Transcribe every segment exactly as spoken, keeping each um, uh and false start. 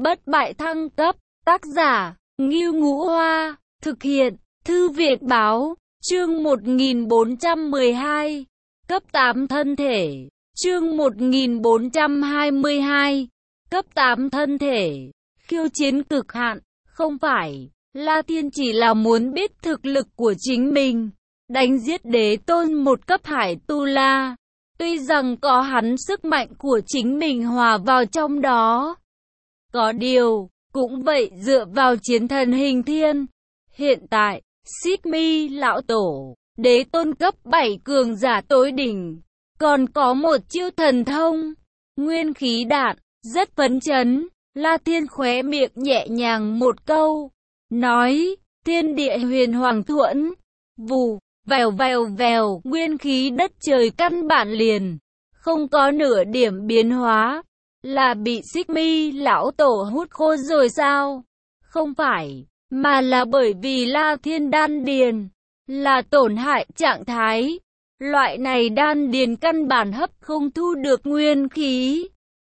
Bất bại thăng cấp, tác giả, Ngưu Ngũ Hoa, thực hiện, Thư viện Báo, chương một nghìn bốn trăm mười hai, cấp tám thân thể, chương một nghìn bốn trăm hai mươi hai, cấp tám thân thể, khiêu chiến cực hạn, không phải, La Thiên chỉ là muốn biết thực lực của chính mình, đánh giết đế tôn một cấp Hải Tu La, tuy rằng có hắn sức mạnh của chính mình hòa vào trong đó. Có điều, cũng vậy dựa vào chiến thần hình thiên. Hiện tại, Xích Mi lão tổ, đế tôn cấp bảy cường giả tối đỉnh, còn có một chiêu thần thông, nguyên khí đạn, rất phấn chấn. La Thiên khóe miệng nhẹ nhàng một câu, nói, thiên địa huyền hoàng thuẫn, vù, vèo vèo vèo, nguyên khí đất trời căn bản liền, không có nửa điểm biến hóa. Là bị Xích Mi lão tổ hút khô rồi sao? Không phải, mà là bởi vì La Thiên đan điền là tổn hại trạng thái. Loại này đan điền căn bản hấp không thu được nguyên khí.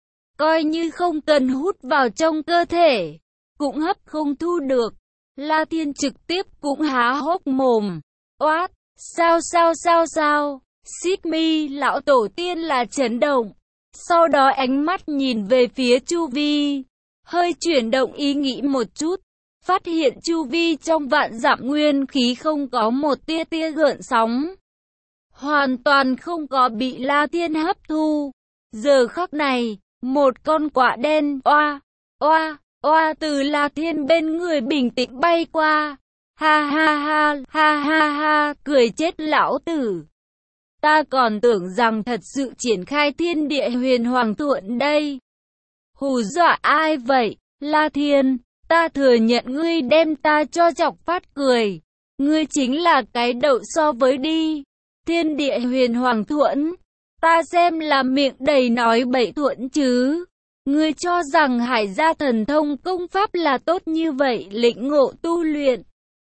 Coi như không cần hút vào trong cơ thể, cũng hấp không thu được. La Thiên trực tiếp cũng há hốc mồm. Oát, sao sao sao sao? Xích Mi lão tổ tiên là chấn động. Sau đó ánh mắt nhìn về phía chu vi, hơi chuyển động ý nghĩ một chút, phát hiện chu vi trong vạn dặm nguyên khí không có một tia tia gợn sóng, hoàn toàn không có bị La Thiên hấp thu. Giờ khắc này, một con quạ đen oa oa oa từ La Thiên bên người bình tĩnh bay qua. Ha ha ha ha ha ha, cười chết lão tử. Ta còn tưởng rằng thật sự triển khai thiên địa huyền hoàng thuẫn đây. Hù dọa ai vậy? La Thiên, ta thừa nhận ngươi đem ta cho chọc phát cười. Ngươi chính là cái đậu so với đi. Thiên địa huyền hoàng thuẫn, ta xem là miệng đầy nói bậy thuẫn chứ. Ngươi cho rằng Hải gia thần thông công pháp là tốt như vậy lĩnh ngộ tu luyện.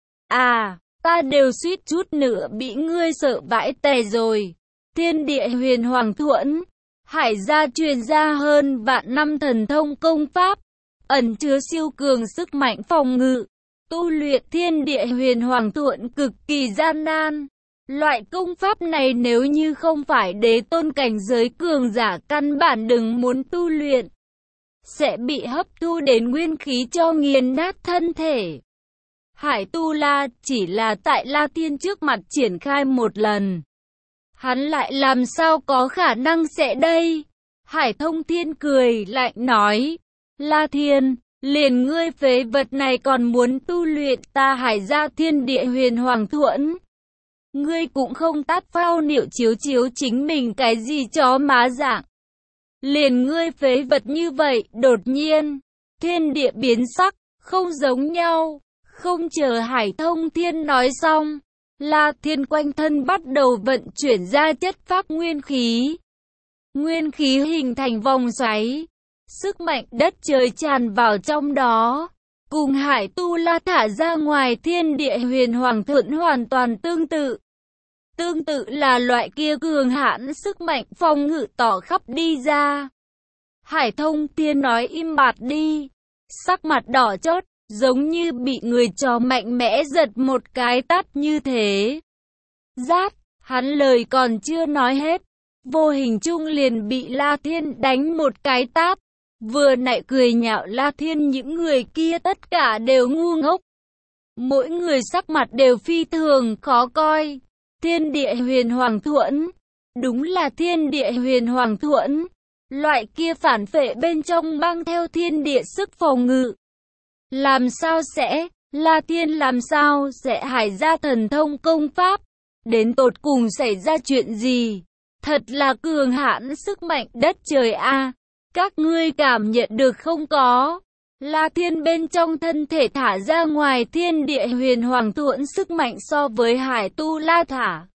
À, ta đều suýt chút nữa bị ngươi sợ vãi tè rồi. Thiên địa huyền hoàng thuẫn, Hải gia truyền ra hơn vạn năm thần thông công pháp, ẩn chứa siêu cường sức mạnh phòng ngự. Tu luyện thiên địa huyền hoàng thuẫn cực kỳ gian nan. Loại công pháp này nếu như không phải đế tôn cảnh giới cường giả căn bản đừng muốn tu luyện, sẽ bị hấp thu đến nguyên khí cho nghiền nát thân thể. Hải Tu La chỉ là tại La Thiên trước mặt triển khai một lần, hắn lại làm sao có khả năng sẽ đây? Hải Thông Thiên cười lạnh nói, La Thiên, liền ngươi phế vật này còn muốn tu luyện ta Hải gia thiên địa huyền hoàng thuẫn. Ngươi cũng không tát phao niệu chiếu chiếu chính mình cái gì chó má dạng. Liền ngươi phế vật như vậy, đột nhiên, thiên địa biến sắc, không giống nhau. Không chờ Hải Thông Thiên nói xong, La Thiên quanh thân bắt đầu vận chuyển ra chất pháp nguyên khí. Nguyên khí hình thành vòng xoáy, sức mạnh đất trời tràn vào trong đó, cùng Hải Tu La thả ra ngoài thiên địa huyền hoàng thuẫn hoàn toàn tương tự. Tương tự là loại kia cường hãn sức mạnh phòng ngự tỏ khắp đi ra. Hải Thông Thiên nói im bặt đi, sắc mặt đỏ chót, giống như bị người chó mạnh mẽ giật một cái tát như thế. Rát, hắn lời còn chưa nói hết, vô hình chung liền bị La Thiên đánh một cái tát. Vừa nãy cười nhạo La Thiên những người kia tất cả đều ngu ngốc. Mỗi người sắc mặt đều phi thường khó coi. Thiên địa huyền hoàng thuẫn, đúng là thiên địa huyền hoàng thuẫn. Loại kia phản phệ bên trong mang theo thiên địa sức phòng ngự. Làm sao sẽ, La Thiên làm sao sẽ Hải gia thần thông công pháp? Đến tột cùng xảy ra chuyện gì? Thật là cường hãn sức mạnh đất trời a, à, các ngươi cảm nhận được không có? La Thiên bên trong thân thể thả ra ngoài thiên địa huyền hoàng thuẫn sức mạnh so với Hải Tu La thả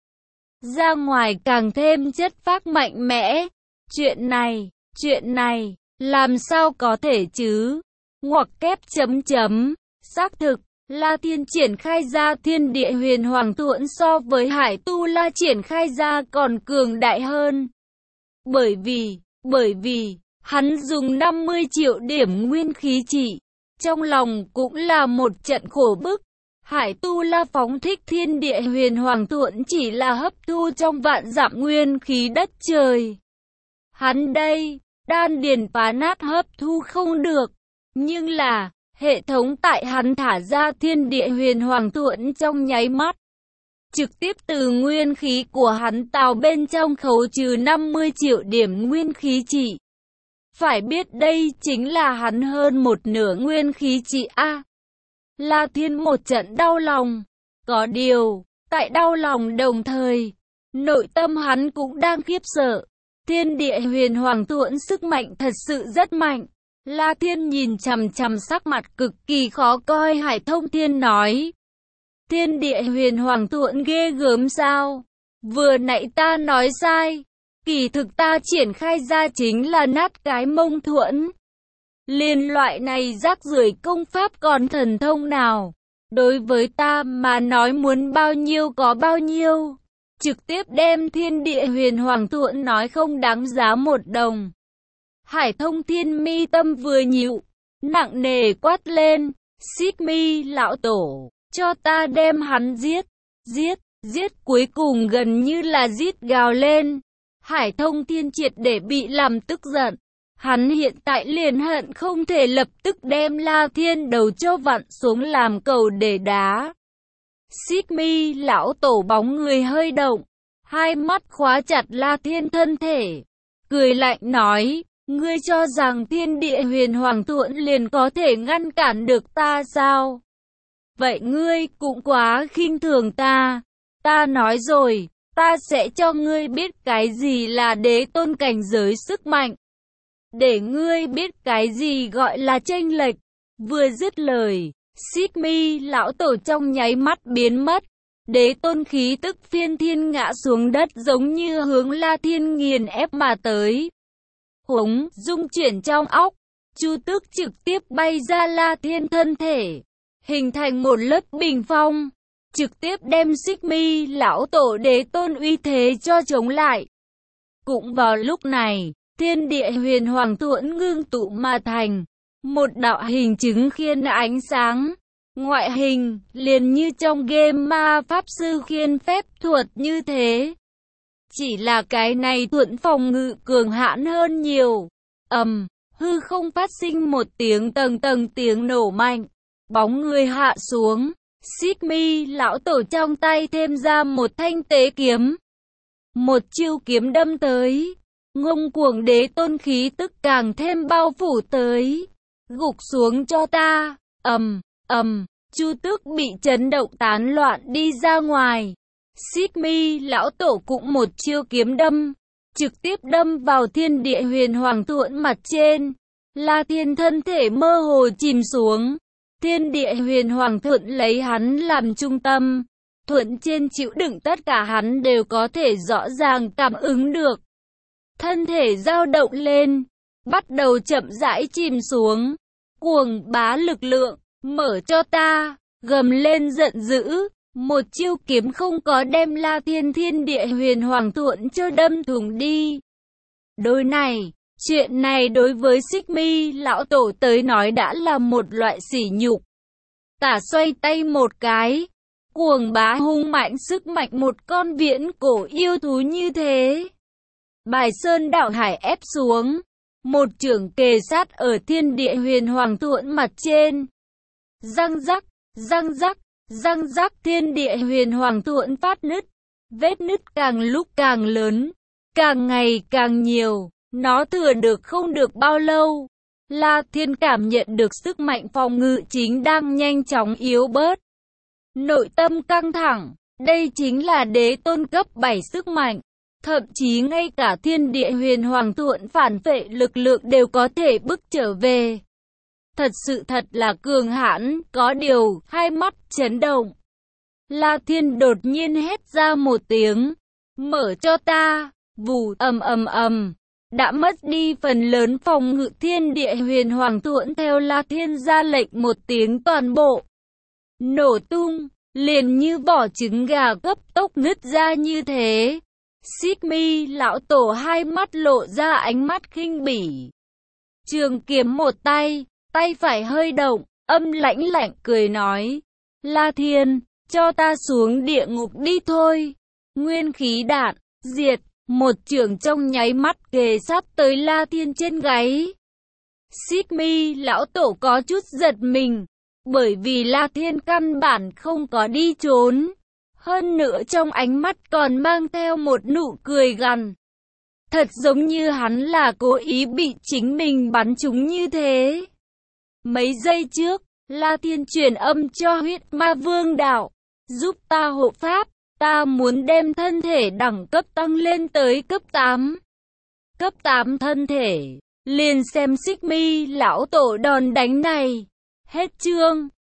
ra ngoài càng thêm chất phác mạnh mẽ. Chuyện này, chuyện này, làm sao có thể chứ? Ngoặc kép chấm chấm, xác thực, La Thiên triển khai ra thiên địa huyền hoàng thuẫn so với Hải Tu La triển khai ra còn cường đại hơn. Bởi vì, bởi vì, Hắn dùng năm mươi triệu điểm nguyên khí trị. Trong lòng cũng là một trận khổ bức. Hải Tu La phóng thích thiên địa huyền hoàng thuẫn chỉ là hấp thu trong vạn dặm nguyên khí đất trời. Hắn đây, đan điền phá nát hấp thu không được. Nhưng là, hệ thống tại hắn thả ra thiên địa huyền hoàng thuẫn trong nháy mắt. Trực tiếp từ nguyên khí của hắn tạo bên trong khấu trừ năm mươi triệu điểm nguyên khí trị. Phải biết đây chính là hắn hơn một nửa nguyên khí trị A. La Thiên một trận đau lòng. Có điều, tại đau lòng đồng thời, nội tâm hắn cũng đang khiếp sợ. Thiên địa huyền hoàng thuẫn sức mạnh thật sự rất mạnh. La Thiên nhìn chằm chằm sắc mặt cực kỳ khó coi Hải Thông Thiên nói. Thiên địa huyền hoàng thuẫn ghê gớm sao? Vừa nãy ta nói sai. Kỳ thực ta triển khai ra chính là nát cái mông thuẫn. Liên loại này rác rưởi công pháp còn thần thông nào? Đối với ta mà nói muốn bao nhiêu có bao nhiêu. Trực tiếp đem thiên địa huyền hoàng thuẫn nói không đáng giá một đồng. Hải Thông Thiên mi tâm vừa nhịu, nặng nề quát lên, Xích Mi lão tổ, cho ta đem hắn giết, giết, giết cuối cùng gần như là giết gào lên. Hải Thông Thiên triệt để bị làm tức giận, hắn hiện tại liền hận không thể lập tức đem La Thiên đầu cho vặn xuống làm cầu để đá. Xích Mi lão tổ bóng người hơi động, hai mắt khóa chặt La Thiên thân thể, cười lạnh nói, ngươi cho rằng thiên địa huyền hoàng thuẫn liền có thể ngăn cản được ta sao? Vậy ngươi cũng quá khinh thường ta. Ta nói rồi, ta sẽ cho ngươi biết cái gì là đế tôn cảnh giới sức mạnh. Để ngươi biết cái gì gọi là chênh lệch. Vừa dứt lời, Xích Mi lão tổ trong nháy mắt biến mất. Đế tôn khí tức phiên thiên ngã xuống đất giống như hướng La Thiên nghiền ép mà tới. Húng, dung chuyển trong óc, Chu Tước trực tiếp bay ra La Thiên thân thể, hình thành một lớp bình phong, trực tiếp đem Xích Mi lão tổ đế tôn uy thế cho chống lại. Cũng vào lúc này, thiên địa huyền hoàng thuẫn ngưng tụ mà thành một đạo hình chứng khiên ánh sáng. Ngoại hình liền như trong game ma pháp sư khiên phép thuật như thế. Chỉ là cái này thuẫn phòng ngự cường hãn hơn nhiều. Ầm, hư không phát sinh một tiếng tầng tầng tiếng nổ mạnh. Bóng người hạ xuống. Xích Mi lão tổ trong tay thêm ra một thanh tế kiếm. Một chiêu kiếm đâm tới. Ngông cuồng đế tôn khí tức càng thêm bao phủ tới. Gục xuống cho ta. Ầm, ầm, Chu Tước bị chấn động tán loạn đi ra ngoài. Xích Mi lão tổ cũng một chiêu kiếm đâm, trực tiếp đâm vào thiên địa huyền hoàng thuẫn mặt trên. La Thiên thân thể mơ hồ chìm xuống. Thiên địa huyền hoàng thuẫn lấy hắn làm trung tâm. Thuẫn trên chịu đựng tất cả hắn đều có thể rõ ràng cảm ứng được. Thân thể dao động lên, bắt đầu chậm rãi chìm xuống. Cuồng bá lực lượng, mở cho ta, gầm lên giận dữ. Một chiêu kiếm không có đem La Thiên thiên địa huyền hoàng thuẫn cho đâm thủng đi. Đôi này, chuyện này đối với Xích Mi lão tổ tới nói đã là một loại sỉ nhục. Tả xoay tay một cái, cuồng bá hung mạnh sức mạnh một con viễn cổ yêu thú như thế. Bài sơn đảo hải ép xuống, một chưởng kề sát ở thiên địa huyền hoàng thuẫn mặt trên. Răng rắc, răng rắc. Răng rắc thiên địa huyền hoàng thuẫn phát nứt, vết nứt càng lúc càng lớn, càng ngày càng nhiều, nó thừa được không được bao lâu. La Thiên cảm nhận được sức mạnh phòng ngự chính đang nhanh chóng yếu bớt. Nội tâm căng thẳng, đây chính là đế tôn cấp bảy sức mạnh, thậm chí ngay cả thiên địa huyền hoàng thuẫn phản vệ lực lượng đều có thể bức trở về. Thật sự thật là cường hãn, có điều, hai mắt chấn động. La Thiên đột nhiên hét ra một tiếng, mở cho ta, vù, ầm ầm ầm, đã mất đi phần lớn phòng ngự thiên địa huyền hoàng thuẫn theo La Thiên ra lệnh một tiếng toàn bộ. Nổ tung, liền như vỏ trứng gà cấp tốc nứt ra như thế. Xích Mi lão tổ hai mắt lộ ra ánh mắt khinh bỉ. trường kiếm một tay, tay phải hơi động, âm lãnh lạnh cười nói, La Thiên, cho ta xuống địa ngục đi thôi. Nguyên khí đạn, diệt, một chưởng trong nháy mắt kề sát tới La Thiên trên gáy. Xích Mi lão tổ có chút giật mình, bởi vì La Thiên căn bản không có đi trốn. Hơn nữa trong ánh mắt còn mang theo một nụ cười gằn. Thật giống như hắn là cố ý bị chính mình bắn trúng như thế. Mấy giây trước, La Thiên truyền âm cho huyết ma vương đạo, giúp ta hộ pháp, ta muốn đem thân thể đẳng cấp tăng lên tới cấp tám. Cấp tám thân thể, liền xem Xích Mi lão tổ đòn đánh này. Hết chương.